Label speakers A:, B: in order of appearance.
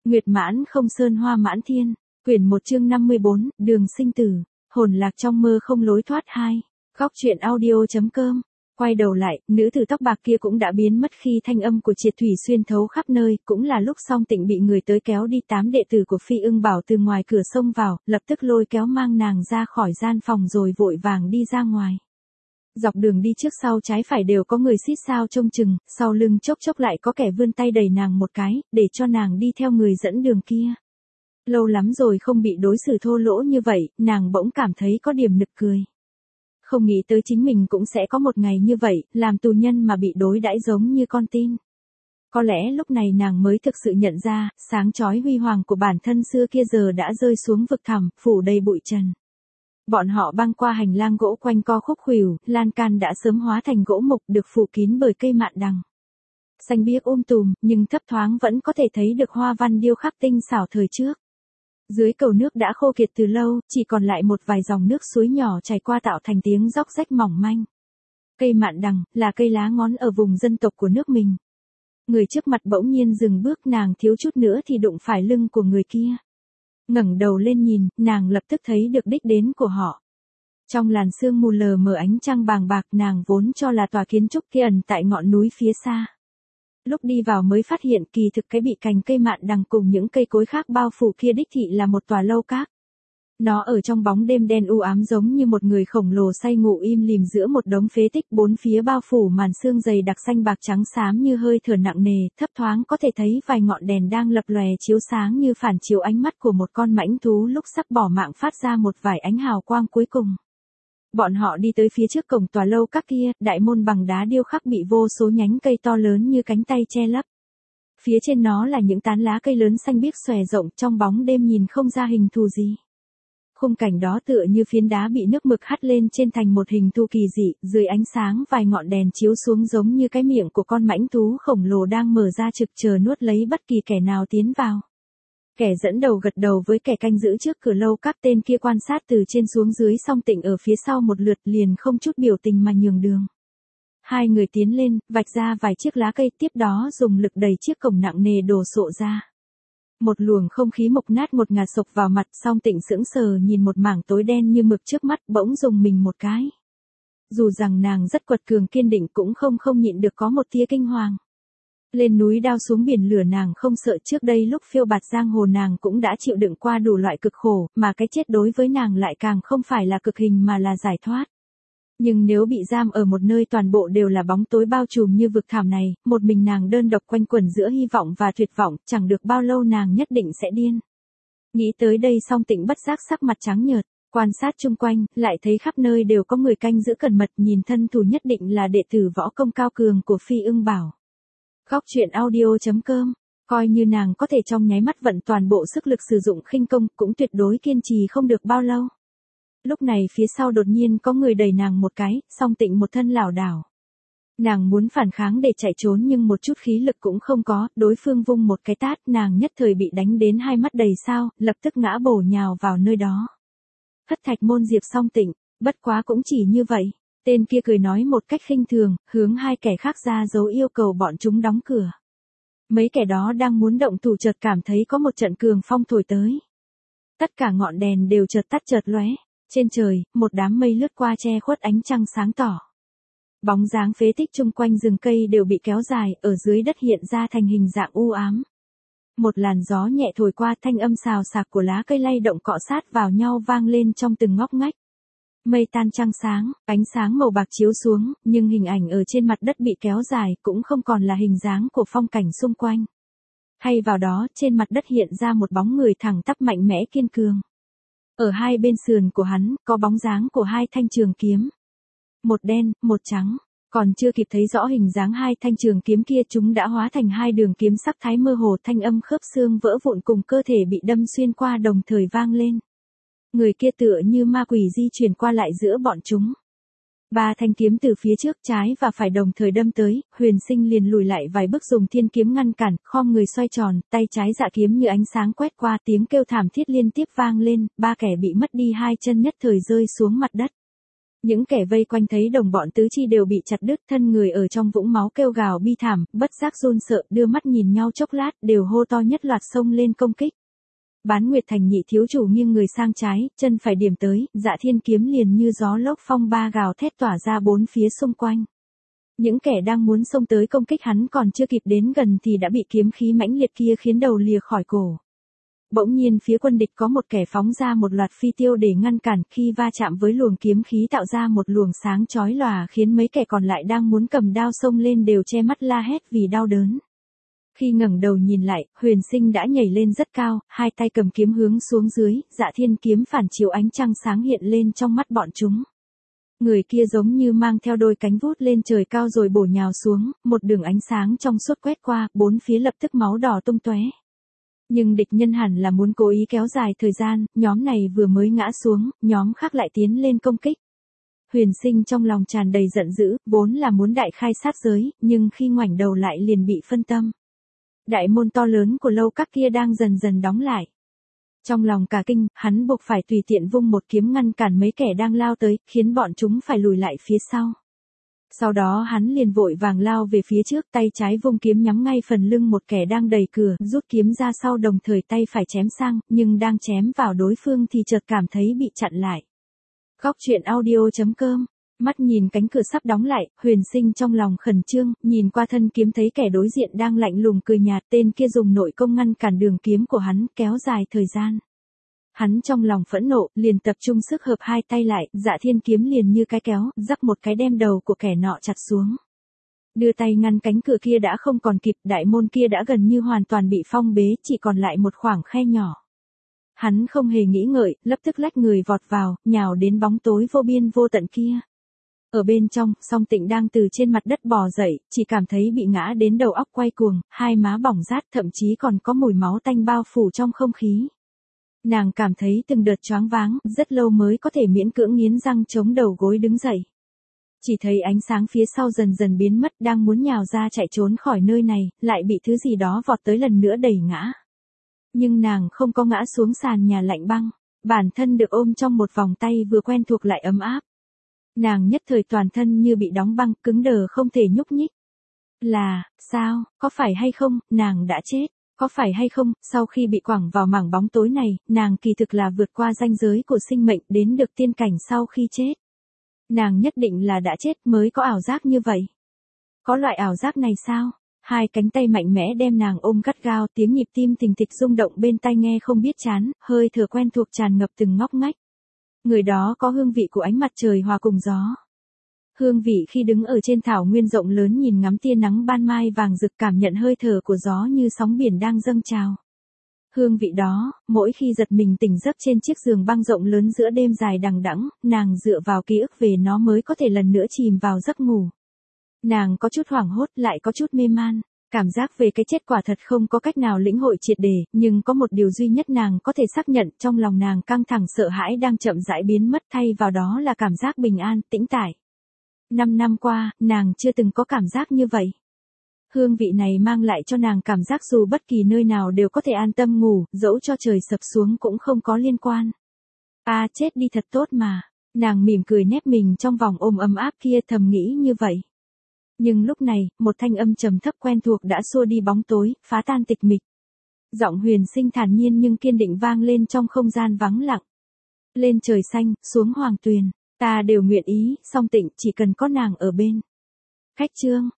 A: Nguyệt mãn không sơn hoa mãn thiên, quyển 1 chương 54, đường sinh tử, hồn lạc trong mơ không lối thoát 2. Góc truyện audio.com. Quay đầu lại, nữ tử tóc bạc kia cũng đã biến mất khi thanh âm của Triệt Thủy xuyên thấu khắp nơi, cũng là lúc Song Tịnh bị người tới kéo đi 8 đệ tử của Phi Ưng Bảo từ ngoài cửa xông vào, lập tức lôi kéo mang nàng ra khỏi gian phòng rồi vội vàng đi ra ngoài. Dọc đường đi trước sau trái phải đều có người xít sao trông chừng, sau lưng chốc chốc lại có kẻ vươn tay đẩy nàng một cái, để cho nàng đi theo người dẫn đường kia. Lâu lắm rồi không bị đối xử thô lỗ như vậy, nàng bỗng cảm thấy có điểm nực cười. Không nghĩ tới chính mình cũng sẽ có một ngày như vậy, làm tù nhân mà bị đối đãi giống như con tin. Có lẽ lúc này nàng mới thực sự nhận ra, sáng chói huy hoàng của bản thân xưa kia giờ đã rơi xuống vực thẳm, phủ đầy bụi trần. Bọn họ băng qua hành lang gỗ quanh co khúc khuỷu, lan can đã sớm hóa thành gỗ mục được phủ kín bởi cây mạn đằng. Xanh biếc tùm, nhưng thấp thoáng vẫn có thể thấy được hoa văn điêu khắc tinh xảo thời trước. Dưới cầu nước đã khô kiệt từ lâu, chỉ còn lại một vài dòng nước suối nhỏ chảy qua tạo thành tiếng róc rách mỏng manh. Cây mạn đằng, là cây lá ngón ở vùng dân tộc của nước mình. Người trước mặt bỗng nhiên dừng bước, nàng thiếu chút nữa thì đụng phải lưng của người kia. Ngẩng đầu lên nhìn, nàng lập tức thấy được đích đến của họ. Trong làn sương mù lờ mờ ánh trăng bàng bạc, nàng vốn cho là tòa kiến trúc kia ẩn tại ngọn núi phía xa. Lúc đi vào mới phát hiện kỳ thực cái bị cành cây mạn đằng cùng những cây cối khác bao phủ kia đích thị là một tòa lâu các. Nó ở trong bóng đêm đen u ám giống như một người khổng lồ say ngủ im lìm giữa một đống phế tích, bốn phía bao phủ màn sương dày đặc xanh bạc trắng xám như hơi thở nặng nề, thấp thoáng có thể thấy vài ngọn đèn đang lập lòe chiếu sáng như phản chiếu ánh mắt của một con mãnh thú lúc sắp bỏ mạng phát ra một vài ánh hào quang cuối cùng. Bọn họ đi tới phía trước cổng tòa lâu các kia, đại môn bằng đá điêu khắc bị vô số nhánh cây to lớn như cánh tay che lấp. Phía trên nó là những tán lá cây lớn xanh biếc xòe rộng, trong bóng đêm nhìn không ra hình thù gì. Khung cảnh đó tựa như phiến đá bị nước mực hắt lên trên thành một hình thù kỳ dị, dưới ánh sáng vài ngọn đèn chiếu xuống giống như cái miệng của con mãnh thú khổng lồ đang mở ra trực chờ nuốt lấy bất kỳ kẻ nào tiến vào. Kẻ dẫn đầu gật đầu với kẻ canh giữ trước cửa lâu các, tên kia quan sát từ trên xuống dưới, Song Tịnh ở phía sau một lượt liền không chút biểu tình mà nhường đường. Hai người tiến lên, vạch ra vài chiếc lá cây, tiếp đó dùng lực đẩy chiếc cổng nặng nề đổ sộ ra. Một luồng không khí mục nát ngột ngạt sộc vào mặt, Song Tịnh sững sờ nhìn một mảng tối đen như mực trước mắt, bỗng rùng mình một cái. Dù rằng nàng rất quật cường kiên định cũng không nhịn được có một tia kinh hoàng. Lên núi đao xuống biển lửa nàng không sợ, trước đây lúc phiêu bạt giang hồ nàng cũng đã chịu đựng qua đủ loại cực khổ, mà cái chết đối với nàng lại càng không phải là cực hình mà là giải thoát. Nhưng nếu bị giam ở một nơi toàn bộ đều là bóng tối bao trùm như vực thẳm này, một mình nàng đơn độc quanh quẩn giữa hy vọng và tuyệt vọng, chẳng được bao lâu nàng nhất định sẽ điên. Nghĩ tới đây Song Tịnh bất giác sắc mặt trắng nhợt, quan sát chung quanh, lại thấy khắp nơi đều có người canh giữ cẩn mật, nhìn thân thủ nhất định là đệ tử võ công cao cường của Phi Ưng Bảo. Góc truyện audio.com, coi như nàng có thể trong nháy mắt vận toàn bộ sức lực sử dụng khinh công, cũng tuyệt đối kiên trì không được bao lâu. Lúc này phía sau đột nhiên có người đẩy nàng một cái, Song Tịnh một thân lảo đảo. Nàng muốn phản kháng để chạy trốn nhưng một chút khí lực cũng không có, đối phương vung một cái tát, nàng nhất thời bị đánh đến hai mắt đầy sao, lập tức ngã bổ nhào vào nơi đó. Hất thạch môn diệp Song Tịnh, bất quá cũng chỉ như vậy. Tên kia cười nói một cách khinh thường, hướng hai kẻ khác ra dấu yêu cầu bọn chúng đóng cửa. Mấy kẻ đó đang muốn động thủ chợt cảm thấy có một trận cường phong thổi tới. Tất cả ngọn đèn đều chợt tắt chợt lóe. Trên trời, một đám mây lướt qua che khuất ánh trăng sáng tỏ. Bóng dáng phế tích chung quanh rừng cây đều bị kéo dài, ở dưới đất hiện ra thành hình dạng u ám. Một làn gió nhẹ thổi qua, thanh âm xào xạc của lá cây lay động cọ sát vào nhau vang lên trong từng ngóc ngách. Mây tan trăng sáng, ánh sáng màu bạc chiếu xuống, nhưng hình ảnh ở trên mặt đất bị kéo dài cũng không còn là hình dáng của phong cảnh xung quanh. Thay vào đó, trên mặt đất hiện ra một bóng người thẳng tắp mạnh mẽ kiên cường. Ở hai bên sườn của hắn, có bóng dáng của hai thanh trường kiếm. Một đen, một trắng. Còn chưa kịp thấy rõ hình dáng hai thanh trường kiếm kia, chúng đã hóa thành hai đường kiếm sắc thái mơ hồ, thanh âm khớp xương vỡ vụn cùng cơ thể bị đâm xuyên qua đồng thời vang lên. Người kia tựa như ma quỷ di chuyển qua lại giữa bọn chúng. Ba thanh kiếm từ phía trước, trái và phải đồng thời đâm tới, Huyền Sinh liền lùi lại vài bước dùng thiên kiếm ngăn cản, khom người xoay tròn, tay trái dạ kiếm như ánh sáng quét qua, tiếng kêu thảm thiết liên tiếp vang lên, ba kẻ bị mất đi hai chân nhất thời rơi xuống mặt đất. Những kẻ vây quanh thấy đồng bọn tứ chi đều bị chặt đứt, thân người ở trong vũng máu kêu gào bi thảm, bất giác run sợ, đưa mắt nhìn nhau chốc lát, đều hô to nhất loạt xông lên công kích. Bán Nguyệt Thành nhị thiếu chủ nghiêng người sang trái, chân phải điểm tới, Dạ Thiên kiếm liền như gió lốc phong ba gào thét tỏa ra bốn phía xung quanh. Những kẻ đang muốn xông tới công kích hắn còn chưa kịp đến gần thì đã bị kiếm khí mãnh liệt kia khiến đầu lìa khỏi cổ. Bỗng nhiên phía quân địch có một kẻ phóng ra một loạt phi tiêu để ngăn cản, khi va chạm với luồng kiếm khí tạo ra một luồng sáng chói lòa khiến mấy kẻ còn lại đang muốn cầm đao xông lên đều che mắt la hét vì đau đớn. Khi ngẩng đầu nhìn lại, Huyền Sinh đã nhảy lên rất cao, hai tay cầm kiếm hướng xuống dưới, Dạ Thiên kiếm phản chiếu ánh trăng sáng hiện lên trong mắt bọn chúng. Người kia giống như mang theo đôi cánh vút lên trời cao rồi bổ nhào xuống, một đường ánh sáng trong suốt quét qua, bốn phía lập tức máu đỏ tung tóe. Nhưng địch nhân hẳn là muốn cố ý kéo dài thời gian, nhóm này vừa mới ngã xuống, nhóm khác lại tiến lên công kích. Huyền Sinh trong lòng tràn đầy giận dữ, vốn là muốn đại khai sát giới, nhưng khi ngoảnh đầu lại liền bị phân tâm. Đại môn to lớn của lâu các kia đang dần dần đóng lại. Trong lòng cả kinh, hắn buộc phải tùy tiện vung một kiếm ngăn cản mấy kẻ đang lao tới, khiến bọn chúng phải lùi lại phía sau. Sau đó hắn liền vội vàng lao về phía trước, tay trái vung kiếm nhắm ngay phần lưng một kẻ đang đẩy cửa, rút kiếm ra sau đồng thời tay phải chém sang, nhưng đang chém vào đối phương thì chợt cảm thấy bị chặn lại. Góc truyện audio.com. Mắt nhìn cánh cửa sắp đóng lại, Huyền Sinh trong lòng khẩn trương, nhìn qua thân kiếm thấy kẻ đối diện đang lạnh lùng cười nhạt, tên kia dùng nội công ngăn cản đường kiếm của hắn, kéo dài thời gian. Hắn trong lòng phẫn nộ, liền tập trung sức hợp hai tay lại, Dạ Thiên kiếm liền như cái kéo, rắc một cái đem đầu của kẻ nọ chặt xuống. Đưa tay ngăn cánh cửa kia đã không còn kịp, đại môn kia đã gần như hoàn toàn bị phong bế, chỉ còn lại một khoảng khe nhỏ. Hắn không hề nghĩ ngợi, lập tức lách người vọt vào, nhào đến bóng tối vô biên vô tận kia. Ở bên trong, Song Tịnh đang từ trên mặt đất bò dậy, chỉ cảm thấy bị ngã đến đầu óc quay cuồng, hai má bỏng rát, thậm chí còn có mùi máu tanh bao phủ trong không khí. Nàng cảm thấy từng đợt choáng váng, rất lâu mới có thể miễn cưỡng nghiến răng chống đầu gối đứng dậy. Chỉ thấy ánh sáng phía sau dần dần biến mất, đang muốn nhào ra chạy trốn khỏi nơi này, lại bị thứ gì đó vọt tới lần nữa đẩy ngã. Nhưng nàng không có ngã xuống sàn nhà lạnh băng, bản thân được ôm trong một vòng tay vừa quen thuộc lại ấm áp. Nàng nhất thời toàn thân như bị đóng băng, cứng đờ không thể nhúc nhích. Sao, có phải hay không, nàng đã chết, có phải hay không, sau khi bị quẳng vào mảng bóng tối này, nàng kỳ thực là vượt qua ranh giới của sinh mệnh đến được tiên cảnh sau khi chết. Nàng nhất định là đã chết mới có ảo giác như vậy. Có loại ảo giác này sao? Hai cánh tay mạnh mẽ đem nàng ôm gắt gao, tiếng nhịp tim thình thịch rung động bên tai nghe không biết chán, hơi thở quen thuộc tràn ngập từng ngóc ngách. Người đó có hương vị của ánh mặt trời hòa cùng gió. Hương vị khi đứng ở trên thảo nguyên rộng lớn nhìn ngắm tia nắng ban mai vàng rực, cảm nhận hơi thở của gió như sóng biển đang dâng trào. Hương vị đó, mỗi khi giật mình tỉnh giấc trên chiếc giường băng rộng lớn giữa đêm dài đằng đẵng, nàng dựa vào ký ức về nó mới có thể lần nữa chìm vào giấc ngủ. Nàng có chút hoảng hốt lại có chút mê man. Cảm giác về cái chết quả thật không có cách nào lĩnh hội triệt để, nhưng có một điều duy nhất nàng có thể xác nhận, trong lòng nàng căng thẳng sợ hãi đang chậm rãi biến mất, thay vào đó là cảm giác bình an, tĩnh tại. 5 năm qua, nàng chưa từng có cảm giác như vậy. Hương vị này mang lại cho nàng cảm giác dù bất kỳ nơi nào đều có thể an tâm ngủ, dẫu cho trời sập xuống cũng không có liên quan. Chết đi thật tốt mà. Nàng mỉm cười nép mình trong vòng ôm ấm áp kia, thầm nghĩ như vậy. Nhưng lúc này, một thanh âm trầm thấp quen thuộc đã xua đi bóng tối, phá tan tịch mịch. Giọng Huyền Sinh thản nhiên nhưng kiên định vang lên trong không gian vắng lặng. Lên trời xanh, xuống hoàng tuyền, ta đều nguyện ý, Song Tịnh chỉ cần có nàng ở bên. Khách chương.